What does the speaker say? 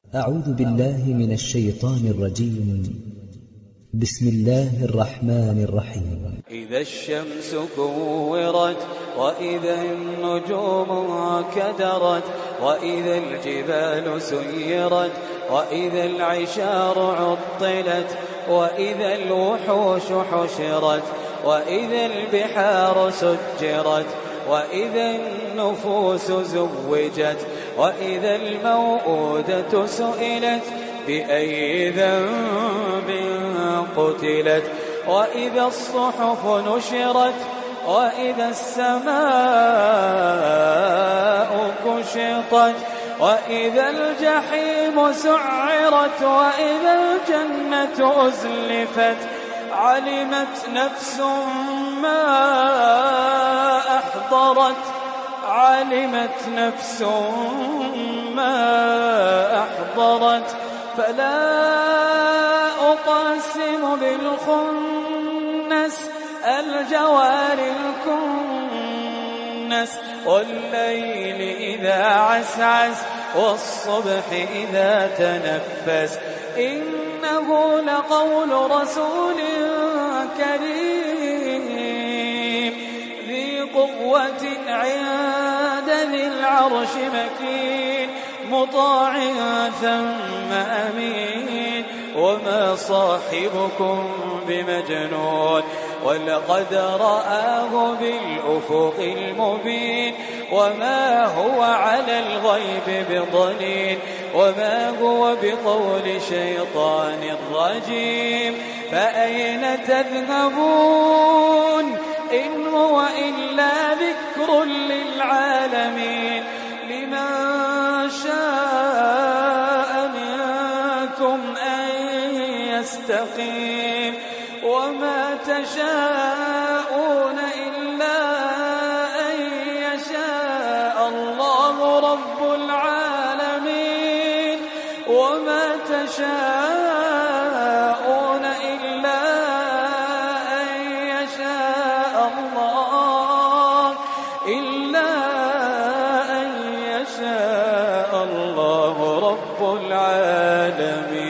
أعوذ بالله من الشيطان الرجيم. بسم الله الرحمن الرحيم. إذا الشمس كورت وإذا النجوم كدرت وإذا الجبال سيرت وإذا العشار عطلت وإذا الوحوش حشرت وإذا البحار سجرت وإذا النفوس زوجت وإذا الموءودة سئلت بأي ذنب قتلت وإذا الصحف نشرت وإذا السماء كشطت وإذا الجحيم سعرت وإذا الجنة أزلفت علمت نفس ما أحضرت فلا أقسم بالخنس الجوار الكنس والليل إذا عسعس والصبح إذا تنفس إنه لقول رسول كريم ذي قوة عند ذي العرش مكين مطاع ثم أمين وما صاحبكم بمجنون ولقد رآه بالأفق المبين وما هو على الغيب بضنين وما هو بقول شيطان رجيم فأين تذهبون إن هو إلا ذكر للعالمين لمن شاء منكم أن يستقيم وما تشاءون إلا أن يشاء الله رب العالمين وما تشاءون إلا أن يشاء الله رب العالمين.